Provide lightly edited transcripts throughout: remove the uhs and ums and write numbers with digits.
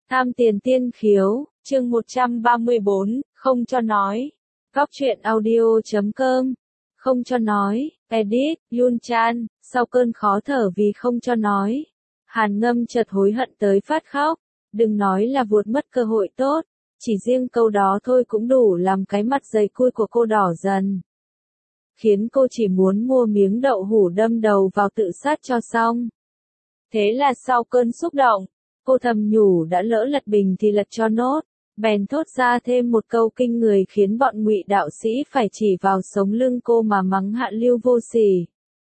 Tham tiền tiên khiếu, chương 134, không cho nói. Góc truyện audio.com. Không cho nói, edit, Yun Chan, sau cơn khó thở vì không cho nói. Hàn Ngâm chợt hối hận tới phát khóc, đừng nói là vuột mất cơ hội tốt, chỉ riêng câu đó thôi cũng đủ làm cái mặt dày cui của cô đỏ dần. Khiến cô chỉ muốn mua miếng đậu hũ đâm đầu vào tự sát cho xong. Thế là sau cơn xúc động, cô thầm nhủ đã lỡ lật bình thì lật cho nốt, bèn thốt ra thêm một câu kinh người khiến bọn Ngụy đạo sĩ phải chỉ vào sống lưng cô mà mắng hạ lưu vô sỉ.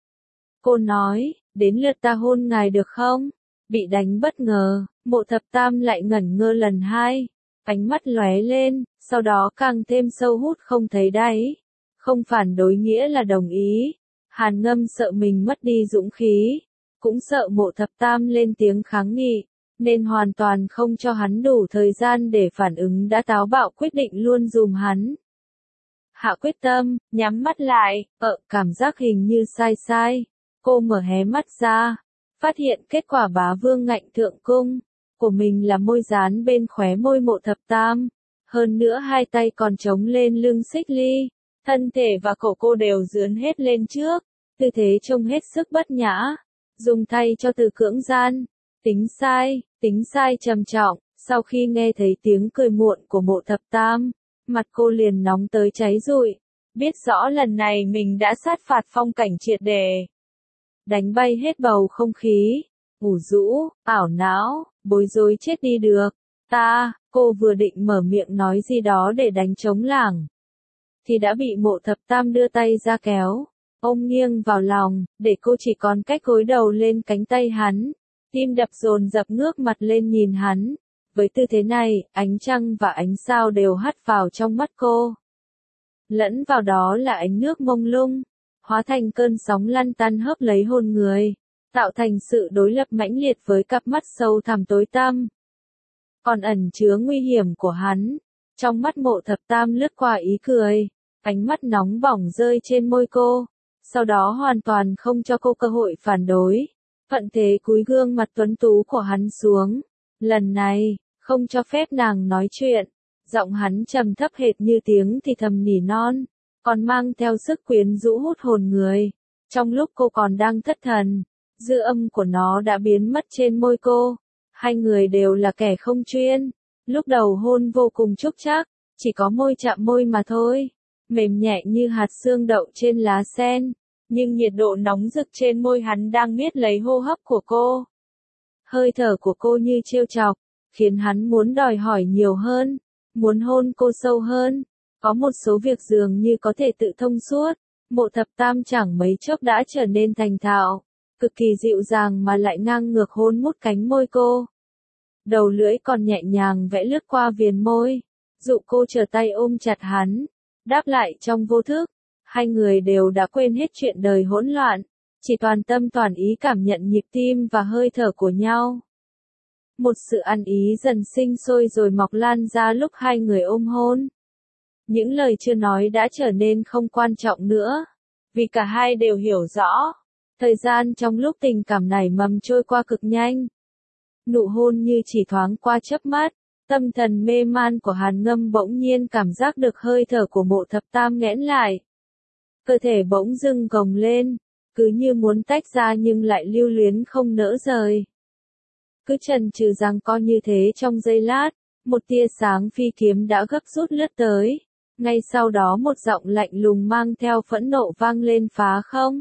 Cô nói, đến lượt ta hôn ngài được không? Bị đánh bất ngờ, Mộ Thập Tam lại ngẩn ngơ lần hai, ánh mắt lóe lên, sau đó càng thêm sâu hút không thấy đáy. Không phản đối nghĩa là đồng ý. Hàn Ngâm sợ mình mất đi dũng khí, cũng sợ Mộ Thập Tam lên tiếng kháng nghị, nên hoàn toàn không cho hắn đủ thời gian để phản ứng đã táo bạo quyết định luôn dùm hắn. Hạ quyết tâm, nhắm mắt lại, cảm giác hình như sai. Cô mở hé mắt ra, phát hiện kết quả bá vương ngạnh thượng cung của mình là môi dán bên khóe môi Mộ Thập Tam. Hơn nữa hai tay còn chống lên lưng Xích Ly, thân thể và cổ cô đều dướn hết lên trước, tư thế trông hết sức bất nhã. Dùng thay cho từ cưỡng gian, tính sai trầm trọng, sau khi nghe thấy tiếng cười muộn của Mộ Thập Tam, mặt cô liền nóng tới cháy rụi, biết rõ lần này mình đã sát phạt phong cảnh triệt đề. Đánh bay hết bầu không khí, ủ rũ, ảo não, bối rối chết đi được. Cô vừa định mở miệng nói gì đó để đánh trống lảng, thì đã bị Mộ Thập Tam đưa tay ra kéo, ôm nghiêng vào lòng, để cô chỉ còn cách gối đầu lên cánh tay hắn, tim đập dồn dập ngước mặt lên nhìn hắn. Với tư thế này, ánh trăng và ánh sao đều hắt vào trong mắt cô. Lẫn vào đó là ánh nước mông lung, hóa thành cơn sóng lăn tăn hớp lấy hồn người, tạo thành sự đối lập mãnh liệt với cặp mắt sâu thẳm tối tăm. Còn ẩn chứa nguy hiểm của hắn, trong mắt Mộ Thập Tam lướt qua ý cười, ánh mắt nóng bỏng rơi trên môi cô, sau đó hoàn toàn không cho cô cơ hội phản đối. Thuận thế cúi gương mặt tuấn tú của hắn xuống, lần này, không cho phép nàng nói chuyện, giọng hắn trầm thấp hệt như tiếng thì thầm nỉ non, còn mang theo sức quyến rũ hút hồn người. Trong lúc cô còn đang thất thần, dư âm của nó đã biến mất trên môi cô. Hai người đều là kẻ không chuyên, lúc đầu hôn vô cùng trúc trác, chỉ có môi chạm môi mà thôi, mềm nhẹ như hạt xương đậu trên lá sen, nhưng nhiệt độ nóng rực trên môi hắn đang miết lấy hô hấp của cô. Hơi thở của cô như trêu chọc, khiến hắn muốn đòi hỏi nhiều hơn, muốn hôn cô sâu hơn. Có một số việc dường như có thể tự thông suốt, Mộ Thập Tam chẳng mấy chốc đã trở nên thành thạo, cực kỳ dịu dàng mà lại ngang ngược hôn mút cánh môi cô. Đầu lưỡi còn nhẹ nhàng vẽ lướt qua viền môi, dụ cô trở tay ôm chặt hắn, đáp lại trong vô thức. Hai người đều đã quên hết chuyện đời hỗn loạn, chỉ toàn tâm toàn ý cảm nhận nhịp tim và hơi thở của nhau. Một sự ăn ý dần sinh sôi rồi mọc lan ra lúc hai người ôm hôn. Những lời chưa nói đã trở nên không quan trọng nữa, vì cả hai đều hiểu rõ, thời gian trong lúc tình cảm nảy mầm trôi qua cực nhanh. Nụ hôn như chỉ thoáng qua chớp mắt, tâm thần mê man của Hàn Ngâm bỗng nhiên cảm giác được hơi thở của Mộ Thập Tam nghẽn lại. Cơ thể bỗng dưng gồng lên, cứ như muốn tách ra nhưng lại lưu luyến không nỡ rời. Cứ chần chừ giằng co như thế trong giây lát, một tia sáng phi kiếm đã gấp rút lướt tới. Ngay sau đó một giọng lạnh lùng mang theo phẫn nộ vang lên phá không.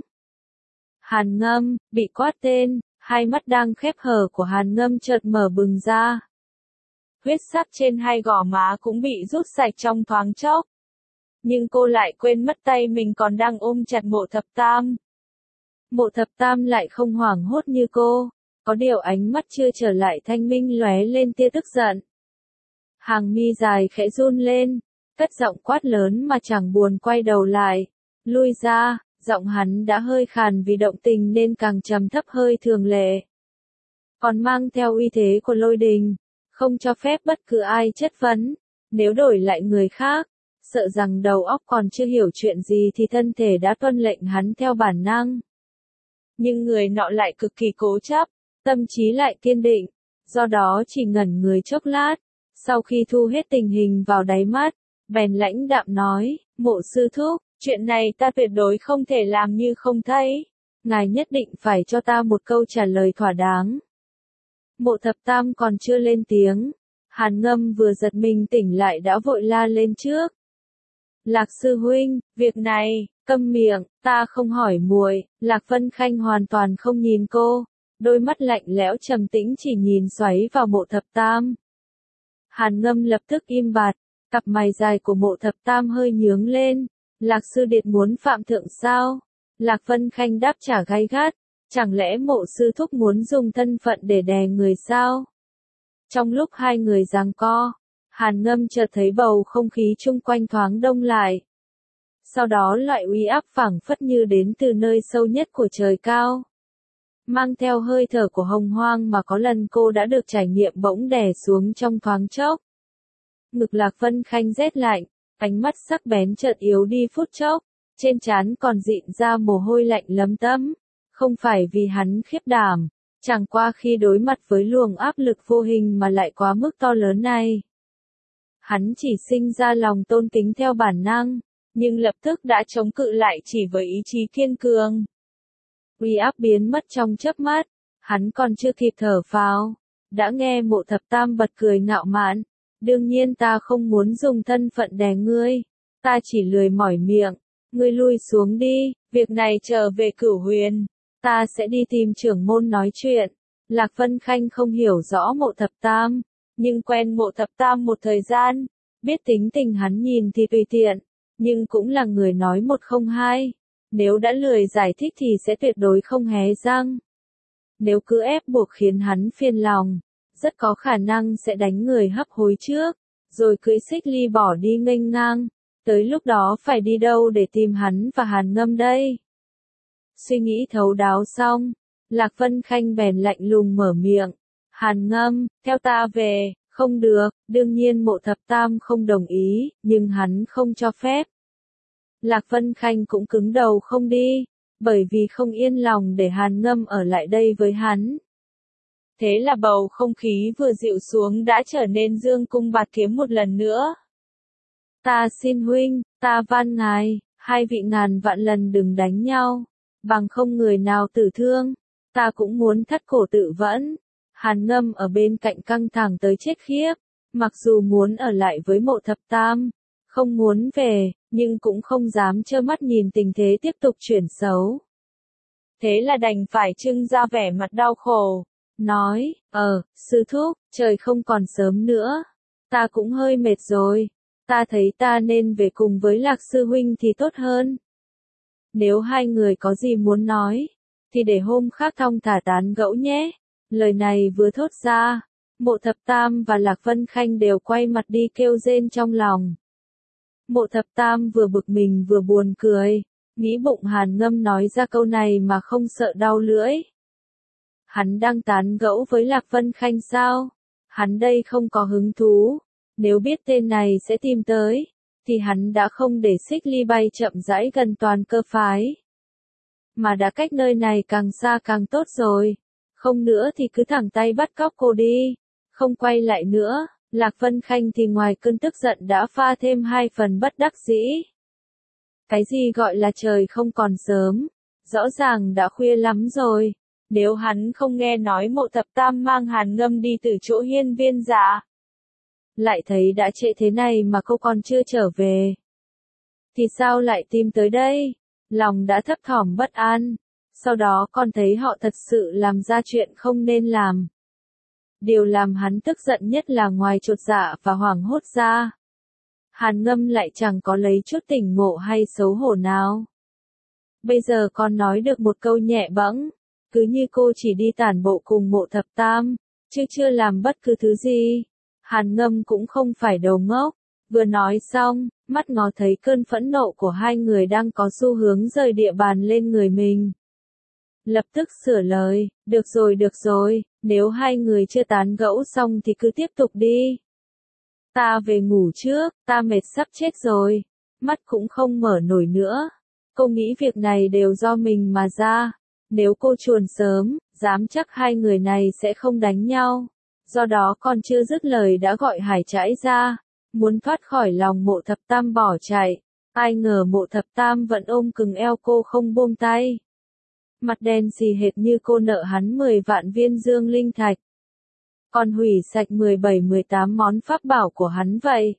Hàn Ngâm, bị quát tên, hai mắt đang khép hờ của Hàn Ngâm chợt mở bừng ra. Huyết sắc trên hai gò má cũng bị rút sạch trong thoáng chốc. Nhưng cô lại quên mất tay mình còn đang ôm chặt Mộ Thập Tam. Mộ Thập Tam lại không hoảng hốt như cô, có điều ánh mắt chưa trở lại thanh minh lóe lên tia tức giận. Hàng mi dài khẽ run lên, cất giọng quát lớn mà chẳng buồn quay đầu lại. Lui ra, giọng hắn đã hơi khàn vì động tình nên càng trầm thấp hơi thường lệ. Còn mang theo uy thế của lôi đình, không cho phép bất cứ ai chất vấn. Nếu đổi lại người khác, sợ rằng đầu óc còn chưa hiểu chuyện gì thì thân thể đã tuân lệnh hắn theo bản năng. Nhưng người nọ lại cực kỳ cố chấp, tâm trí lại kiên định, do đó chỉ ngẩn người chốc lát, sau khi thu hết tình hình vào đáy mắt, bèn lãnh đạm nói, Mộ sư thúc, chuyện này ta tuyệt đối không thể làm như không thấy, ngài nhất định phải cho ta một câu trả lời thỏa đáng. Mộ Thập Tam còn chưa lên tiếng, Hàn Ngâm vừa giật mình tỉnh lại đã vội la lên trước. Lạc sư huynh, việc này, câm miệng, ta không hỏi muội. Lạc Vân Khanh hoàn toàn không nhìn cô, đôi mắt lạnh lẽo trầm tĩnh chỉ nhìn xoáy vào Mộ Thập Tam. Hàn Ngâm lập tức im bặt, cặp mày dài của Mộ Thập Tam hơi nhướng lên, Lạc sư điệt muốn phạm thượng sao? Lạc Vân Khanh đáp trả gay gắt, chẳng lẽ Mộ sư thúc muốn dùng thân phận để đè người sao? Trong lúc hai người giằng co, Hàn Ngâm chợt thấy bầu không khí chung quanh thoáng đông lại. Sau đó loại uy áp phảng phất như đến từ nơi sâu nhất của trời cao. Mang theo hơi thở của hồng hoang mà có lần cô đã được trải nghiệm bỗng đè xuống trong thoáng chốc. Ngực Lạc Vân Khanh rét lạnh, ánh mắt sắc bén chợt yếu đi phút chốc, trên trán còn dịn ra mồ hôi lạnh lấm tấm. Không phải vì hắn khiếp đảm, chẳng qua khi đối mặt với luồng áp lực vô hình mà lại quá mức to lớn này. Hắn chỉ sinh ra lòng tôn kính theo bản năng, nhưng lập tức đã chống cự lại chỉ với ý chí kiên cường. Uy áp biến mất trong chớp mắt, hắn còn chưa kịp thở phào, đã nghe Mộ Thập Tam bật cười ngạo mạn, đương nhiên ta không muốn dùng thân phận đè ngươi, ta chỉ lười mỏi miệng, ngươi lui xuống đi, việc này trở về Cửu Huyền, ta sẽ đi tìm trưởng môn nói chuyện. Lạc Vân Khanh không hiểu rõ Mộ Thập Tam, nhưng quen Mộ Thập Tam một thời gian, biết tính tình hắn nhìn thì tùy tiện, nhưng cũng là người nói một không hai. Nếu đã lười giải thích thì sẽ tuyệt đối không hé răng. Nếu cứ ép buộc khiến hắn phiền lòng, rất có khả năng sẽ đánh người hấp hối trước, rồi cưỡi xích ly bỏ đi nghênh ngang. Tới lúc đó phải đi đâu để tìm hắn và Hàn Ngâm đây? Suy nghĩ thấu đáo xong, Lạc Vân Khanh bèn lạnh lùng mở miệng. Hàn Ngâm, theo ta về, không được, đương nhiên Mộ Thập Tam không đồng ý, nhưng hắn không cho phép. Lạc Vân Khanh cũng cứng đầu không đi, bởi vì không yên lòng để Hàn Ngâm ở lại đây với hắn. Thế là bầu không khí vừa dịu xuống đã trở nên dương cung bạt kiếm một lần nữa. Ta xin huynh, ta van ngài, hai vị ngàn vạn lần đừng đánh nhau, bằng không người nào tử thương, ta cũng muốn thắt cổ tự vẫn. Hàn Ngâm ở bên cạnh căng thẳng tới chết khiếp, mặc dù muốn ở lại với Mộ Thập Tam, không muốn về, nhưng cũng không dám trơ mắt nhìn tình thế tiếp tục chuyển xấu. Thế là đành phải trưng ra vẻ mặt đau khổ, nói, sư thúc, trời không còn sớm nữa, ta cũng hơi mệt rồi, ta thấy ta nên về cùng với Lạc sư huynh thì tốt hơn. Nếu hai người có gì muốn nói, thì để hôm khác thong thả tán gẫu nhé. Lời này vừa thốt ra, Mộ Thập Tam và Lạc Vân Khanh đều quay mặt đi kêu rên trong lòng. Mộ Thập Tam vừa bực mình vừa buồn cười, nghĩ bụng Hàn Ngâm nói ra câu này mà không sợ đau lưỡi. Hắn đang tán gẫu với Lạc Vân Khanh sao? Hắn đây không có hứng thú, nếu biết tên này sẽ tìm tới, thì hắn đã không để xích ly bay chậm rãi gần toàn cơ phái. Mà đã cách nơi này càng xa càng tốt rồi, không nữa thì cứ thẳng tay bắt cóc cô đi, không quay lại nữa. Lạc Vân Khanh thì ngoài cơn tức giận đã pha thêm hai phần bất đắc dĩ. Cái gì gọi là trời không còn sớm, rõ ràng đã khuya lắm rồi, nếu hắn không nghe nói Mộ Thập Tam mang Hàn Ngâm đi từ chỗ hiên viên dạ, lại thấy đã trễ thế này mà cô còn chưa trở về, thì sao lại tìm tới đây, lòng đã thấp thỏm bất an, sau đó còn thấy họ thật sự làm ra chuyện không nên làm. Điều làm hắn tức giận nhất là ngoài chột dạ và hoảng hốt ra, Hàn Ngâm lại chẳng có lấy chút tỉnh ngộ hay xấu hổ nào. Bây giờ còn nói được một câu nhẹ bẫng, cứ như cô chỉ đi tản bộ cùng Mộ Thập Tam, chứ chưa làm bất cứ thứ gì. Hàn Ngâm cũng không phải đầu ngốc, vừa nói xong, mắt ngó thấy cơn phẫn nộ của hai người đang có xu hướng rời địa bàn lên người mình. Lập tức sửa lời, được rồi, nếu hai người chưa tán gẫu xong thì cứ tiếp tục đi. Ta về ngủ trước, ta mệt sắp chết rồi, mắt cũng không mở nổi nữa. Cô nghĩ việc này đều do mình mà ra, nếu cô chuồn sớm, dám chắc hai người này sẽ không đánh nhau. do đó còn chưa dứt lời đã gọi Hải Trãi ra, muốn thoát khỏi lòng Mộ Thập Tam bỏ chạy. Ai ngờ Mộ Thập Tam vẫn ôm cứng eo cô không buông tay. Mặt đen xì hệt như cô nợ hắn 10 vạn viên dương linh thạch. Còn hủy sạch 17-18 món pháp bảo của hắn vậy.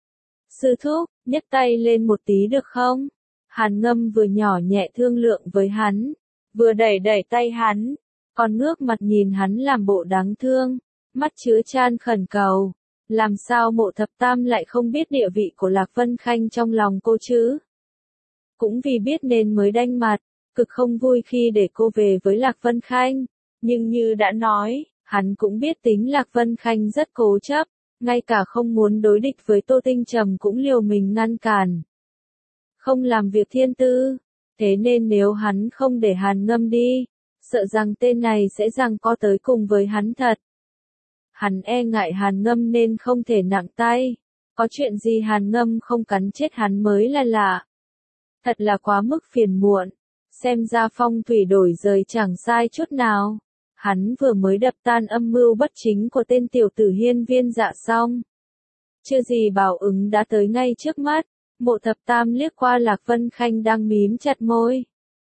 Sư thúc, nhấc tay lên một tí được không? Hàn Ngâm vừa nhỏ nhẹ thương lượng với hắn, vừa đẩy đẩy tay hắn, còn ngước mặt nhìn hắn làm bộ đáng thương, mắt chứa chan khẩn cầu. Làm sao Mộ Thập Tam lại không biết địa vị của Lạc Vân Khanh trong lòng cô chứ? Cũng vì biết nên mới đanh mặt, cực không vui khi để cô về với Lạc Vân Khanh. Nhưng như đã nói, hắn cũng biết tính Lạc Vân Khanh rất cố chấp, ngay cả không muốn đối địch với Tô Tinh Trầm cũng liều mình ngăn cản. Không làm việc thiên tư, thế nên nếu hắn không để Hàn Ngâm đi, sợ rằng tên này sẽ giằng co tới cùng với hắn thật. Hắn e ngại Hàn Ngâm nên không thể nặng tay, có chuyện gì Hàn Ngâm không cắn chết hắn mới là lạ. Thật là quá mức phiền muộn, xem ra phong thủy đổi rời chẳng sai chút nào. Hắn vừa mới đập tan âm mưu bất chính của tên tiểu tử Hiên Viên Dạ xong. Chưa gì báo ứng đã tới ngay trước mắt. Mộ Thập Tam liếc qua Lạc Vân Khanh đang mím chặt môi,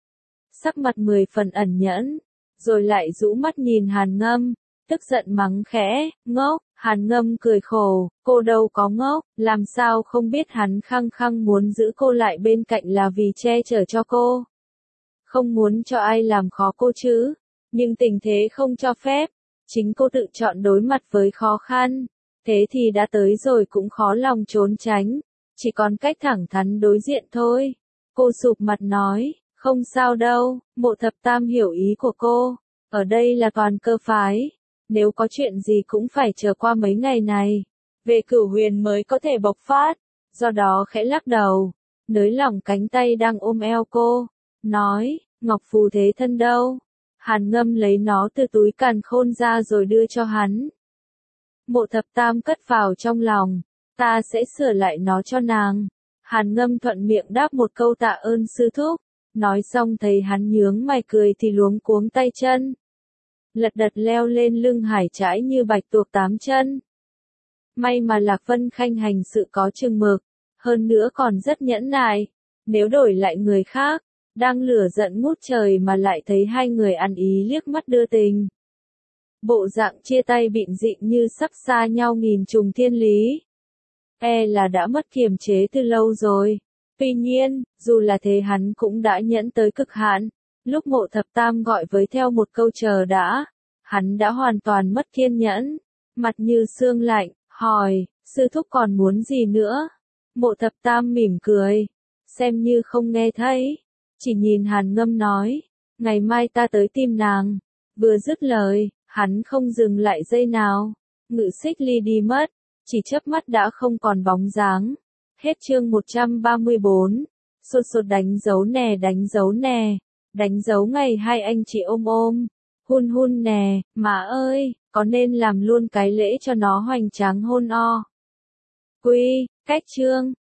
sắc mặt 10 phần ẩn nhẫn, rồi lại rũ mắt nhìn Hàn Ngâm, tức giận mắng khẽ, ngốc. Hàn Ngâm cười khổ, cô đâu có ngốc, làm sao không biết hắn khăng khăng muốn giữ cô lại bên cạnh là vì che chở cho cô. Không muốn cho ai làm khó cô chứ, nhưng tình thế không cho phép, chính cô tự chọn đối mặt với khó khăn, thế thì đã tới rồi cũng khó lòng trốn tránh. Chỉ còn cách thẳng thắn đối diện thôi. Cô sụp mặt nói, không sao đâu. Mộ Thập Tam hiểu ý của cô, ở đây là toàn cơ phái, nếu có chuyện gì cũng phải chờ qua mấy ngày này, về Cửu Huyền mới có thể bộc phát. Do đó khẽ lắc đầu, nới lỏng cánh tay đang ôm eo cô, nói, Ngọc Phù Thế Thân đâu? Hàn Ngâm lấy nó từ túi càn khôn ra rồi đưa cho hắn. Mộ Thập Tam cất vào trong lòng, ta sẽ sửa lại nó cho nàng. Hàn Ngâm thuận miệng đáp một câu tạ ơn sư thúc, nói xong thấy hắn nhướng mày cười thì luống cuống tay chân. Lật đật leo lên lưng Hải Trãi như bạch tuộc 8 chân. May mà Lạc Vân Khanh hành sự có chừng mực, hơn nữa còn rất nhẫn nại. Nếu đổi lại người khác, đang lửa giận ngút trời mà lại thấy hai người ăn ý liếc mắt đưa tình. Bộ dạng chia tay bịn dịnh như sắp xa nhau nghìn trùng thiên lý. Là đã mất kiềm chế từ lâu rồi. Tuy nhiên, dù là thế hắn cũng đã nhẫn tới cực hạn. Lúc Mộ Thập Tam gọi với theo một câu chờ đã, hắn đã hoàn toàn mất kiên nhẫn. Mặt như sương lạnh, hỏi, sư thúc còn muốn gì nữa? Mộ Thập Tam mỉm cười, xem như không nghe thấy. Chỉ nhìn Hàn Ngâm nói, ngày mai ta tới tìm nàng. Vừa dứt lời, hắn không dừng lại giây nào. Ngự xích ly đi mất, chỉ chớp mắt đã không còn bóng dáng. Hết chương 134. Sột sột đánh dấu nè, đánh dấu nè. Đánh dấu ngày hai anh chị ôm ôm. Hun hun nè, má ơi, có nên làm luôn cái lễ cho nó hoành tráng hôn o. Quy, cách chương.